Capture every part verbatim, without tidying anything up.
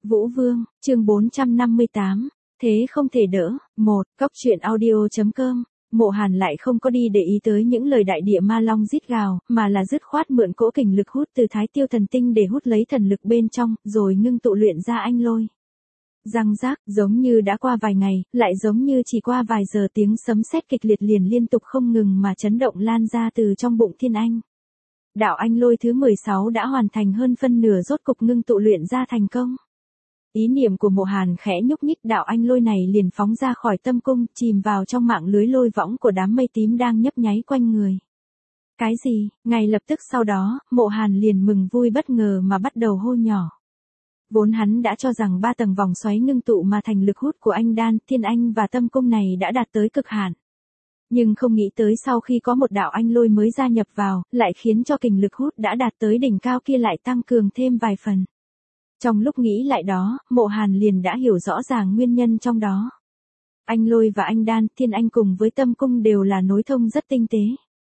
Vũ Vương, chương bốn trăm năm mươi tám, thế không thể đỡ. Một, Cóc truyện audio.com. Mộ Hàn lại không có đi để ý tới những lời đại địa ma long rít gào, mà là dứt khoát mượn cỗ kình lực hút từ Thái Tiêu thần tinh để hút lấy thần lực bên trong, rồi ngưng tụ luyện ra anh lôi. Răng rác, giống như đã qua vài ngày, lại giống như chỉ qua vài giờ, tiếng sấm sét kịch liệt liền liên tục không ngừng mà chấn động lan ra từ trong bụng thiên anh. Đạo anh lôi thứ mười sáu đã hoàn thành hơn phân nửa, rốt cục ngưng tụ luyện ra thành công. Ý niệm của Mộ Hàn khẽ nhúc nhích, đạo anh lôi này liền phóng ra khỏi tâm cung, chìm vào trong mạng lưới lôi võng của đám mây tím đang nhấp nháy quanh người. Cái gì? Ngay lập tức sau đó, Mộ Hàn liền mừng vui bất ngờ mà bắt đầu hô nhỏ. Vốn hắn đã cho rằng ba tầng vòng xoáy ngưng tụ mà thành lực hút của anh đan, thiên anh và tâm cung này đã đạt tới cực hạn. Nhưng không nghĩ tới sau khi có một đạo anh lôi mới gia nhập vào, lại khiến cho kình lực hút đã đạt tới đỉnh cao kia lại tăng cường thêm vài phần. Trong lúc nghĩ lại đó, Mộ Hàn liền đã hiểu rõ ràng nguyên nhân trong đó. Anh lôi và anh đan, thiên anh cùng với tâm cung đều là nối thông rất tinh tế.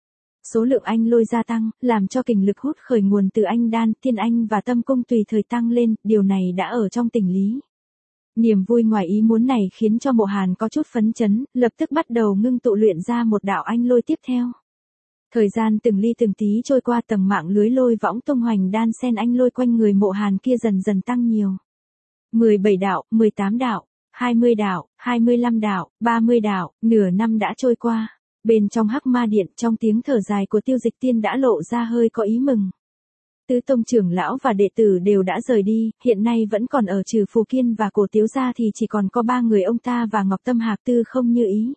Số lượng anh lôi gia tăng, làm cho kình lực hút khởi nguồn từ anh đan, thiên anh và tâm cung tùy thời tăng lên, điều này đã ở trong tình lý. Niềm vui ngoài ý muốn này khiến cho Mộ Hàn có chút phấn chấn, lập tức bắt đầu ngưng tụ luyện ra một đạo anh lôi tiếp theo. Thời gian từng ly từng tí trôi qua, tầng mạng lưới lôi võng tung hoành đan xen anh lôi quanh người Mộ Hàn kia dần dần tăng nhiều. mười bảy đạo, mười tám đạo, hai mươi đạo, hai mươi lăm đạo, ba mươi đạo, nửa năm đã trôi qua. Bên trong Hắc Ma Điện, trong tiếng thở dài của Tiêu Dịch Tiên đã lộ ra hơi có ý mừng. Tứ tông trưởng lão và đệ tử đều đã rời đi, hiện nay vẫn còn ở trừ Phù Kiên và Cổ Tiếu gia thì chỉ còn có ba người ông ta và Ngọc Tâm Hạc Tư không như ý.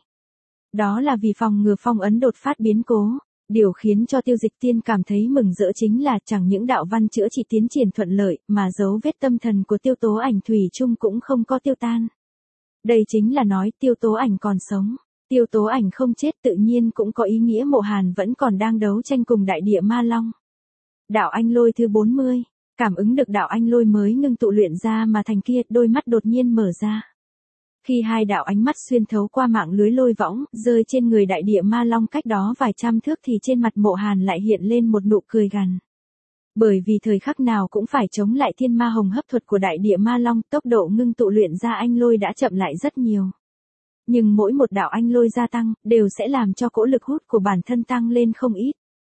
Đó là vì phòng ngừa phong ấn đột phát biến cố. Điều khiến cho Tiêu Dịch Tiên cảm thấy mừng rỡ chính là chẳng những đạo văn chữa trị tiến triển thuận lợi, mà dấu vết tâm thần của Tiêu Tố Ảnh thủy chung cũng không có tiêu tan. Đây chính là nói Tiêu Tố Ảnh còn sống. Tiêu Tố Ảnh không chết tự nhiên cũng có ý nghĩa Mộ Hàn vẫn còn đang đấu tranh cùng đại địa ma long. Đạo anh lôi thứ bốn mươi, cảm ứng được đạo anh lôi mới ngưng tụ luyện ra mà thành kia, đôi mắt đột nhiên mở ra. Khi hai đạo ánh mắt xuyên thấu qua mạng lưới lôi võng, rơi trên người đại địa ma long cách đó vài trăm thước thì trên mặt Mộ Hàn lại hiện lên một nụ cười gằn. Bởi vì thời khắc nào cũng phải chống lại thiên ma hồng hấp thuật của đại địa ma long, tốc độ ngưng tụ luyện ra anh lôi đã chậm lại rất nhiều. Nhưng mỗi một đạo anh lôi gia tăng, đều sẽ làm cho cỗ lực hút của bản thân tăng lên không ít.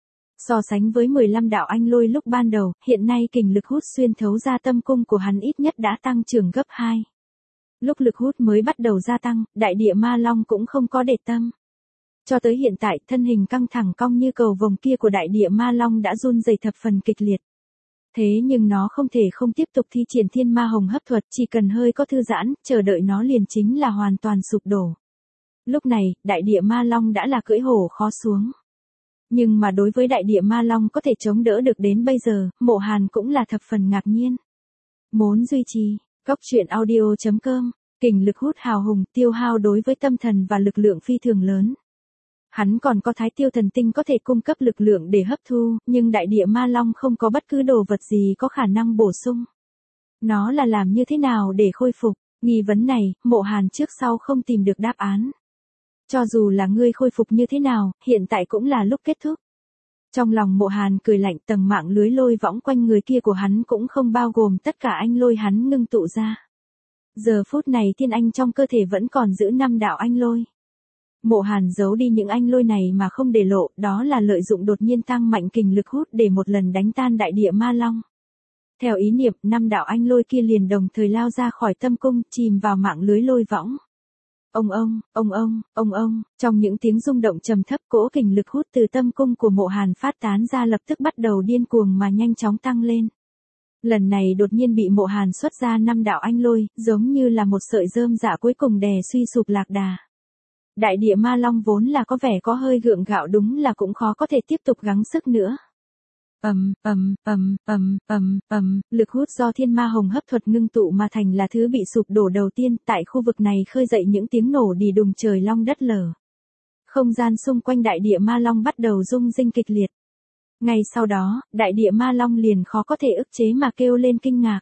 So sánh với mười lăm đạo anh lôi lúc ban đầu, hiện nay kình lực hút xuyên thấu ra tâm cung của hắn ít nhất đã tăng trưởng gấp hai. Lúc lực hút mới bắt đầu gia tăng, đại địa ma long cũng không có để tâm. Cho tới hiện tại, thân hình căng thẳng cong như cầu vồng kia của đại địa ma long đã run rẩy thập phần kịch liệt. Thế nhưng nó không thể không tiếp tục thi triển thiên ma hồng hấp thuật, chỉ cần hơi có thư giãn, chờ đợi nó liền chính là hoàn toàn sụp đổ. Lúc này, đại địa ma long đã là cưỡi hổ khó xuống. Nhưng mà đối với đại địa ma long có thể chống đỡ được đến bây giờ, Mộ Hàn cũng là thập phần ngạc nhiên. Muốn duy trì, Cóc truyện audio.com, kình lực hút hào hùng, tiêu hao đối với tâm thần và lực lượng phi thường lớn. Hắn còn có Thái Tiêu thần tinh có thể cung cấp lực lượng để hấp thu, nhưng đại địa ma long không có bất cứ đồ vật gì có khả năng bổ sung. Nó là làm như thế nào để khôi phục? Nghi vấn này, Mộ Hàn trước sau không tìm được đáp án. Cho dù là ngươi khôi phục như thế nào, hiện tại cũng là lúc kết thúc. Trong lòng Mộ Hàn cười lạnh, tầng mạng lưới lôi võng quanh người kia của hắn cũng không bao gồm tất cả anh lôi hắn ngưng tụ ra. Giờ phút này thiên anh trong cơ thể vẫn còn giữ năm đạo anh lôi. Mộ Hàn giấu đi những anh lôi này mà không để lộ, đó là lợi dụng đột nhiên tăng mạnh kình lực hút để một lần đánh tan đại địa ma long. Theo ý niệm, năm đạo anh lôi kia liền đồng thời lao ra khỏi tâm cung, chìm vào mạng lưới lôi võng. Ông ông, ông ông, ông ông, trong những tiếng rung động trầm thấp, cỗ kình lực hút từ tâm cung của Mộ Hàn phát tán ra lập tức bắt đầu điên cuồng mà nhanh chóng tăng lên. Lần này đột nhiên bị Mộ Hàn xuất ra năm đạo anh lôi, giống như là một sợi rơm rạ cuối cùng đè suy sụp lạc đà. Đại địa ma long vốn là có vẻ có hơi gượng gạo, đúng là cũng khó có thể tiếp tục gắng sức nữa. Ầm, ầm, ầm, ầm, ầm, ầm, lực hút do thiên ma hồng hấp thuật ngưng tụ mà thành là thứ bị sụp đổ đầu tiên, tại khu vực này khơi dậy những tiếng nổ đì đùng trời long đất lở. Không gian xung quanh đại địa ma long bắt đầu rung rinh kịch liệt. Ngay sau đó, đại địa ma long liền khó có thể ức chế mà kêu lên kinh ngạc.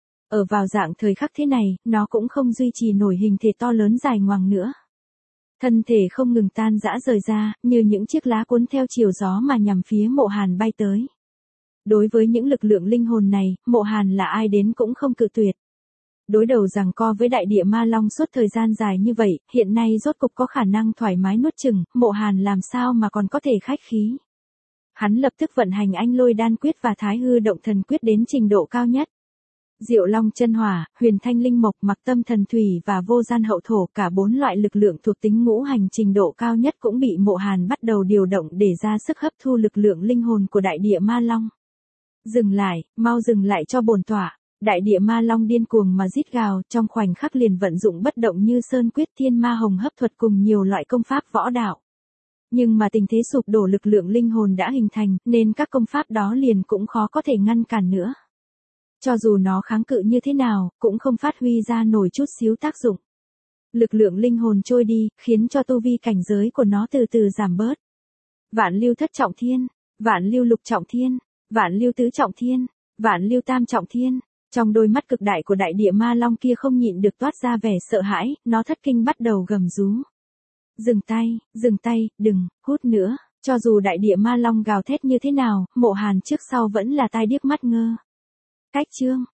Ở vào dạng thời khắc thế này, nó cũng không duy trì nổi hình thể to lớn dài ngoằng nữa. Thân thể không ngừng tan rã rời ra, như những chiếc lá cuốn theo chiều gió mà nhằm phía Mộ Hàn bay tới. Đối với những lực lượng linh hồn này, Mộ Hàn là ai đến cũng không cự tuyệt. Đối đầu giằng co với đại địa ma long suốt thời gian dài như vậy, hiện nay rốt cục có khả năng thoải mái nuốt chửng, Mộ Hàn làm sao mà còn có thể khách khí. Hắn lập tức vận hành Anh Lôi Đan Quyết và Thái Hư Động Thần Quyết đến trình độ cao nhất. Diệu Long Chân Hỏa, Huyền Thanh Linh Mộc, Mặc Tâm Thần Thủy và Vô Gian Hậu Thổ, cả bốn loại lực lượng thuộc tính ngũ hành trình độ cao nhất cũng bị Mộ Hàn bắt đầu điều động để ra sức hấp thu lực lượng linh hồn của đại địa ma long. Dừng lại, mau dừng lại cho bổn tọa. Đại địa ma long điên cuồng mà rít gào, trong khoảnh khắc liền vận dụng bất động như sơn quyết, thiên ma hồng hấp thuật cùng nhiều loại công pháp võ đạo. Nhưng mà tình thế sụp đổ lực lượng linh hồn đã hình thành, nên các công pháp đó liền cũng khó có thể ngăn cản nữa. Cho dù nó kháng cự như thế nào, cũng không phát huy ra nổi chút xíu tác dụng. Lực lượng linh hồn trôi đi, khiến cho tu vi cảnh giới của nó từ từ giảm bớt. Vạn lưu thất trọng thiên, vạn lưu lục trọng thiên, vạn lưu tứ trọng thiên, vạn lưu tam trọng thiên. Trong đôi mắt cực đại của đại địa ma long kia không nhịn được toát ra vẻ sợ hãi, nó thất kinh bắt đầu gầm rú. Dừng tay, dừng tay, đừng, hút nữa. Cho dù đại địa ma long gào thét như thế nào, Mộ Hàn trước sau vẫn là tai điếc mắt ngơ. Cách chương,